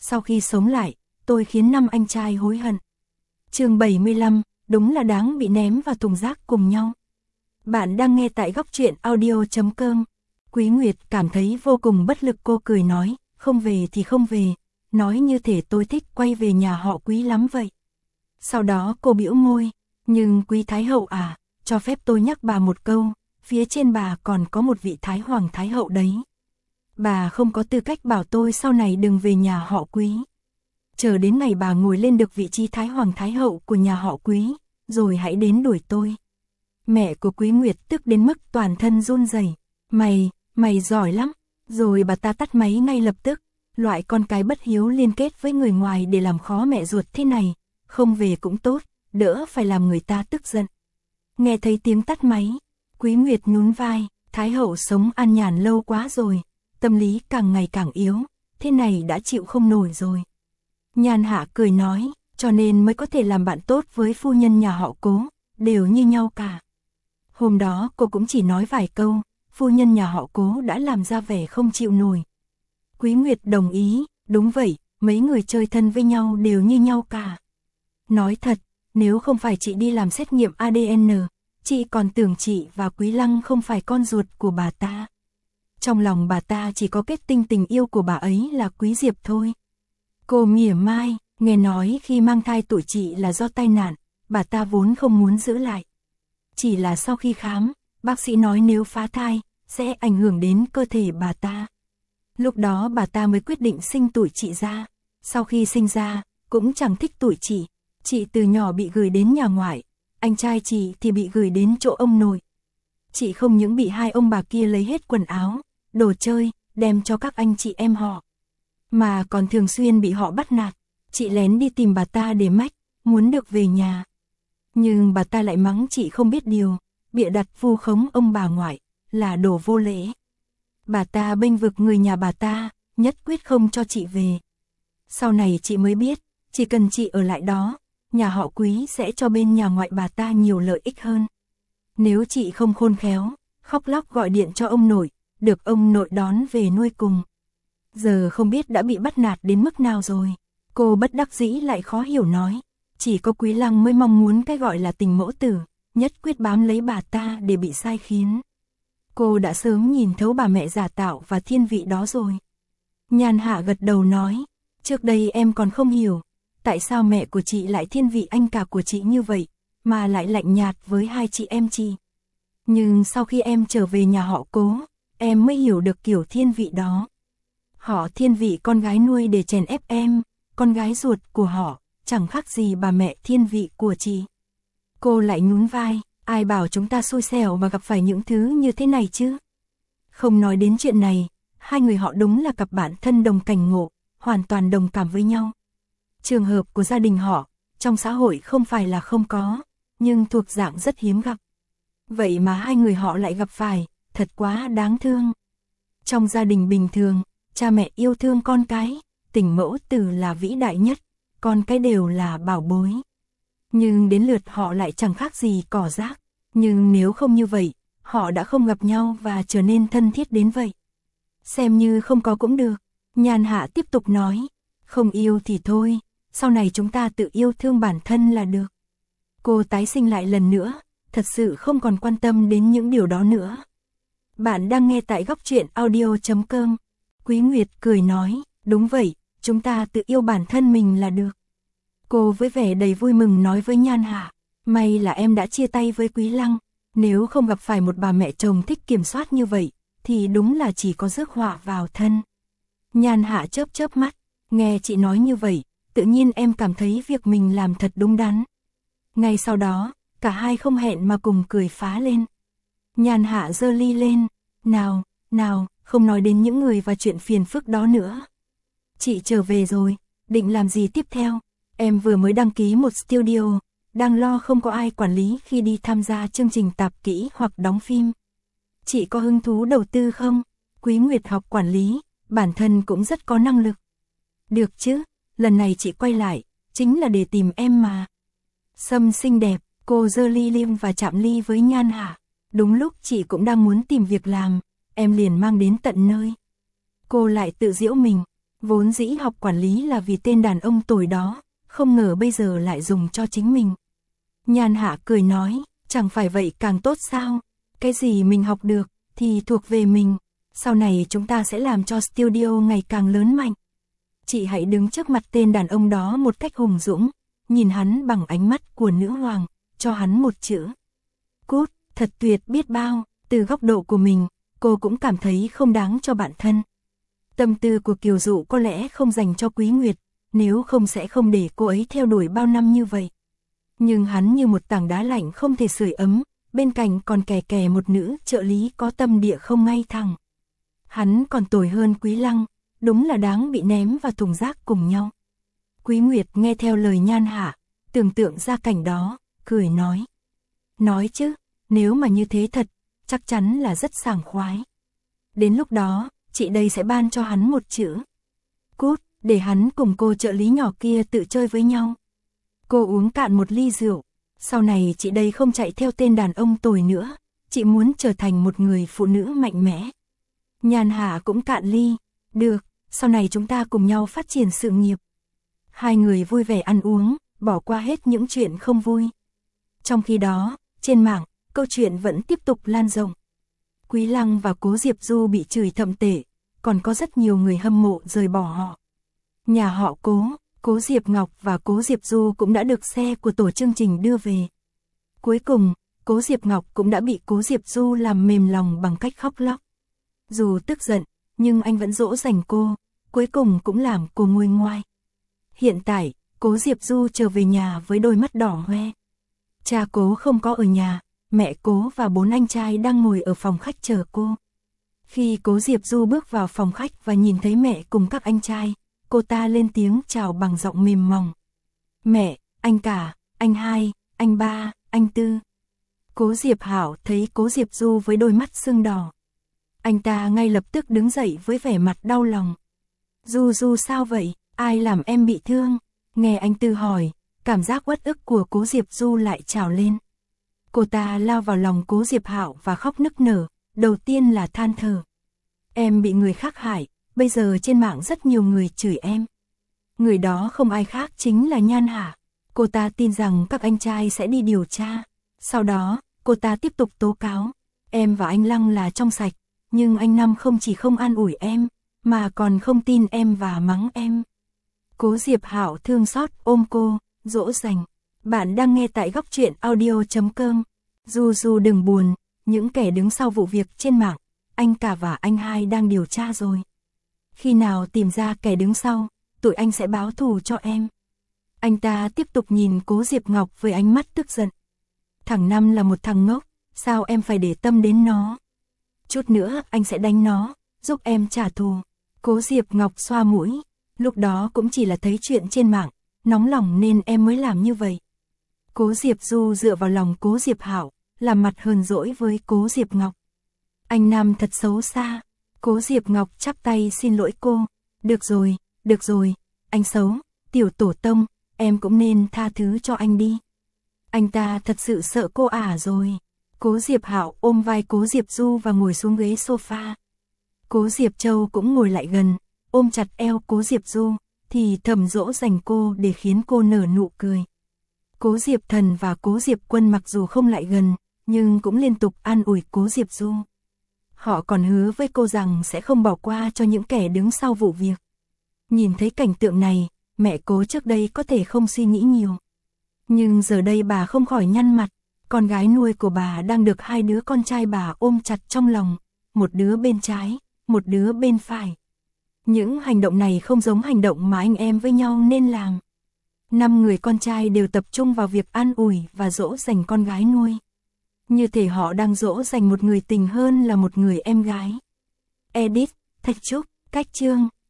sau khi sống lại, tôi khiến 5 anh trai hối hận. Chương 75, đúng là đáng bị ném vào thùng rác cùng nhau. Bạn đang nghe tại góc truyện audio.com. Quý Nguyệt cảm thấy vô cùng bất lực, cô cười nói, không về thì không về, nói như thể tôi thích quay về nhà họ Quý lắm vậy. Sau đó cô bĩu môi, nhưng Quý Thái Hậu à, cho phép tôi nhắc bà một câu, phía trên bà còn có một vị Thái Hoàng Thái Hậu đấy. Bà không có tư cách bảo tôi sau này đừng về nhà họ Quý. Chờ đến ngày bà ngồi lên được vị trí Thái Hoàng Thái Hậu của nhà họ Quý, rồi hãy đến đuổi tôi. Mẹ của Quý Nguyệt tức đến mức toàn thân run rẩy. Mày giỏi lắm. Rồi bà ta tắt máy ngay lập tức. Loại con cái bất hiếu liên kết với người ngoài để làm khó mẹ ruột thế này, không về cũng tốt, đỡ phải làm người ta tức giận. Nghe thấy tiếng tắt máy, Quý Nguyệt nhún vai, Thái Hậu sống an nhàn lâu quá rồi, tâm lý càng ngày càng yếu, thế này đã chịu không nổi rồi. Nhan Hạ cười nói, cho nên mới có thể làm bạn tốt với phu nhân nhà họ Cố, đều như nhau cả. Hôm đó cô cũng chỉ nói vài câu, phu nhân nhà họ Cố đã làm ra vẻ không chịu nổi. Quý Nguyệt đồng ý, đúng vậy, mấy người chơi thân với nhau đều như nhau cả. Nói thật, nếu không phải chị đi làm xét nghiệm ADN, chị còn tưởng chị và Quý Lăng không phải con ruột của bà ta. Trong lòng bà ta chỉ có kết tinh tình yêu của bà ấy là Quý Diệp thôi. Cô mỉa mai, nghe nói khi mang thai tuổi chị là do tai nạn, bà ta vốn không muốn giữ lại. Chỉ là sau khi khám, bác sĩ nói nếu phá thai, sẽ ảnh hưởng đến cơ thể bà ta. Lúc đó bà ta mới quyết định sinh tuổi chị ra. Sau khi sinh ra, cũng chẳng thích tuổi chị. Chị từ nhỏ bị gửi đến nhà ngoại, anh trai chị thì bị gửi đến chỗ ông nội. Chị không những bị hai ông bà kia lấy hết quần áo, đồ chơi, đem cho các anh chị em họ, mà còn thường xuyên bị họ bắt nạt. Chị lén đi tìm bà ta để mách, muốn được về nhà. Nhưng bà ta lại mắng chị không biết điều, bịa đặt vu khống ông bà ngoại, là đồ vô lễ. Bà ta bênh vực người nhà bà ta, nhất quyết không cho chị về. Sau này chị mới biết, chỉ cần chị ở lại đó, nhà họ Quý sẽ cho bên nhà ngoại bà ta nhiều lợi ích hơn. Nếu chị không khôn khéo, khóc lóc gọi điện cho ông nội, được ông nội đón về nuôi cùng. Giờ không biết đã bị bắt nạt đến mức nào rồi. Cô bất đắc dĩ lại khó hiểu nói, chỉ có Quý Lăng mới mong muốn cái gọi là tình mẫu tử, nhất quyết bám lấy bà ta để bị sai khiến. Cô đã sớm nhìn thấu bà mẹ giả tạo và thiên vị đó rồi. Nhan Hạ gật đầu nói, trước đây em còn không hiểu, tại sao mẹ của chị lại thiên vị anh cả của chị như vậy, mà lại lạnh nhạt với hai chị em chị. Nhưng sau khi em trở về nhà họ Cố, em mới hiểu được kiểu thiên vị đó. Họ thiên vị con gái nuôi để chèn ép em, con gái ruột của họ, chẳng khác gì bà mẹ thiên vị của chị. Cô lại nhún vai, ai bảo chúng ta xui xẻo mà gặp phải những thứ như thế này chứ. Không nói đến chuyện này, hai người họ đúng là cặp bạn thân đồng cảnh ngộ, hoàn toàn đồng cảm với nhau. Trường hợp của gia đình họ, trong xã hội không phải là không có, nhưng thuộc dạng rất hiếm gặp. Vậy mà hai người họ lại gặp phải, thật quá đáng thương. Trong gia đình bình thường, cha mẹ yêu thương con cái, tình mẫu tử là vĩ đại nhất, con cái đều là bảo bối. Nhưng đến lượt họ lại chẳng khác gì cỏ rác. Nhưng nếu không như vậy, họ đã không gặp nhau và trở nên thân thiết đến vậy. Xem như không có cũng được. Nhan Hạ tiếp tục nói, không yêu thì thôi, sau này chúng ta tự yêu thương bản thân là được. Cô tái sinh lại lần nữa, thật sự không còn quan tâm đến những điều đó nữa. Bạn đang nghe tại góc truyện audio.com. Quý Nguyệt cười nói, đúng vậy, chúng ta tự yêu bản thân mình là được. Cô với vẻ đầy vui mừng nói với Nhan Hạ, may là em đã chia tay với Quý Lăng, nếu không gặp phải một bà mẹ chồng thích kiểm soát như vậy, thì đúng là chỉ có rước họa vào thân. Nhan Hạ chớp chớp mắt, nghe chị nói như vậy, tự nhiên em cảm thấy việc mình làm thật đúng đắn. Ngay sau đó, cả hai không hẹn mà cùng cười phá lên. Nhan Hạ giơ ly lên, nào, không nói đến những người và chuyện phiền phức đó nữa. Chị trở về rồi, định làm gì tiếp theo? Em vừa mới đăng ký một studio, đang lo không có ai quản lý khi đi tham gia chương trình tạp kỹ hoặc đóng phim. Chị có hứng thú đầu tư không? Quý Nguyệt học quản lý, bản thân cũng rất có năng lực. Được chứ, lần này chị quay lại, chính là để tìm em mà. Sâm xinh đẹp, cô giơ ly liêm và chạm ly với Nhan Hạ. Đúng lúc chị cũng đang muốn tìm việc làm, em liền mang đến tận nơi. Cô lại tự giễu mình, Vốn dĩ học quản lý là vì tên đàn ông tồi đó, không ngờ bây giờ lại dùng cho chính mình. Nhan Hạ cười nói, chẳng phải vậy càng tốt sao, cái gì mình học được, thì thuộc về mình, sau này chúng ta sẽ làm cho studio ngày càng lớn mạnh. Chị hãy đứng trước mặt tên đàn ông đó một cách hùng dũng, nhìn hắn bằng ánh mắt của nữ hoàng, cho hắn một chữ. Cút, thật tuyệt biết bao, từ góc độ của mình, cô cũng cảm thấy không đáng cho bạn thân. Tâm tư của Kiều Dụ có lẽ không dành cho Quý Nguyệt, nếu không sẽ không để cô ấy theo đuổi bao năm như vậy. Nhưng hắn như một tảng đá lạnh không thể sưởi ấm, bên cạnh còn kè kè một nữ trợ lý có tâm địa không ngay thẳng. Hắn còn tồi hơn Quý Lăng, đúng là đáng bị ném vào thùng rác cùng nhau. Quý Nguyệt nghe theo lời Nhan Hạ, tưởng tượng ra cảnh đó, cười nói. Nói chứ, nếu mà như thế thật, chắc chắn là rất sảng khoái. Đến lúc đó, chị đây sẽ ban cho hắn một chữ. Cút, để hắn cùng cô trợ lý nhỏ kia tự chơi với nhau. Cô uống cạn một ly rượu, sau này chị đây không chạy theo tên đàn ông tồi nữa, chị muốn trở thành một người phụ nữ mạnh mẽ. Nhan Hạ cũng cạn ly, được, sau này chúng ta cùng nhau phát triển sự nghiệp. Hai người vui vẻ ăn uống, bỏ qua hết những chuyện không vui. Trong khi đó, trên mạng, câu chuyện vẫn tiếp tục lan rộng. Quý Lăng và Cố Diệp Du bị chửi thậm tệ, còn có rất nhiều người hâm mộ rời bỏ họ. Nhà họ Cố Diệp Ngọc và Cố Diệp Du cũng đã được xe của tổ chương trình đưa về. Cuối cùng, Cố Diệp Ngọc cũng đã bị Cố Diệp Du làm mềm lòng bằng cách khóc lóc. Dù tức giận, nhưng anh vẫn dỗ dành cô, cuối cùng cũng làm cô nguôi ngoai. Hiện tại, Cố Diệp Du trở về nhà với đôi mắt đỏ hoe. Cha Cố không có ở nhà, mẹ Cố và 4 anh trai đang ngồi ở phòng khách chờ cô. Khi Cố Diệp Du bước vào phòng khách và nhìn thấy mẹ cùng các anh trai, cô ta lên tiếng chào bằng giọng mềm mỏng. Mẹ, anh cả, anh hai, anh ba, anh tư. Cố Diệp Hảo thấy Cố Diệp Du với đôi mắt sưng đỏ. Anh ta ngay lập tức đứng dậy với vẻ mặt đau lòng. Du sao vậy, ai làm em bị thương? Nghe anh Tư hỏi, cảm giác uất ức của Cố Diệp Du lại trào lên. Cô ta lao vào lòng Cố Diệp Hạo và khóc nức nở, đầu tiên là than thở. Em bị người khác hại, bây giờ trên mạng rất nhiều người chửi em. Người đó không ai khác chính là Nhan Hạ. Cô ta tin rằng các anh trai sẽ đi điều tra. Sau đó, cô ta tiếp tục tố cáo. Em và anh Lăng là trong sạch, nhưng anh Năm không chỉ không an ủi em, mà còn không tin em và mắng em. Cố Diệp Hạo thương xót ôm cô, dỗ dành. Bạn đang nghe tại góc truyện audio.com. Du đừng buồn, những kẻ đứng sau vụ việc trên mạng, anh cả và anh hai đang điều tra rồi. Khi nào tìm ra kẻ đứng sau, tụi anh sẽ báo thù cho em. Anh ta tiếp tục nhìn Cố Diệp Ngọc với ánh mắt tức giận. Thằng Năm là một thằng ngốc, sao em phải để tâm đến nó? Chút nữa anh sẽ đánh nó, giúp em trả thù. Cố Diệp Ngọc xoa mũi, lúc đó cũng chỉ là thấy chuyện trên mạng, nóng lòng nên em mới làm như vậy. Cố Diệp Du dựa vào lòng Cố Diệp Hạo, làm mặt hờn dỗi với Cố Diệp Ngọc. Anh Nam thật xấu xa. Cố Diệp Ngọc chắp tay xin lỗi cô. Được rồi, anh xấu, tiểu tổ tông, em cũng nên tha thứ cho anh đi. Anh ta thật sự sợ cô rồi. Cố Diệp Hạo ôm vai Cố Diệp Du và ngồi xuống ghế sofa. Cố Diệp Châu cũng ngồi lại gần, ôm chặt eo Cố Diệp Du, thì thầm dỗ dành cô để khiến cô nở nụ cười. Cố Diệp Thần và Cố Diệp Quân mặc dù không lại gần, nhưng cũng liên tục an ủi Cố Diệp Du. Họ còn hứa với cô rằng sẽ không bỏ qua cho những kẻ đứng sau vụ việc. Nhìn thấy cảnh tượng này, mẹ Cố trước đây có thể không suy nghĩ nhiều. Nhưng giờ đây bà không khỏi nhăn mặt, con gái nuôi của bà đang được 2 đứa con trai bà ôm chặt trong lòng, một đứa bên trái, một đứa bên phải. Những hành động này không giống hành động mà anh em với nhau nên làm. 5 người con trai đều tập trung vào việc an ủi và dỗ dành con gái nuôi. Như thể họ đang dỗ dành một người tình hơn là một người em gái. Edit, Thạch Trúc, Cách Chương.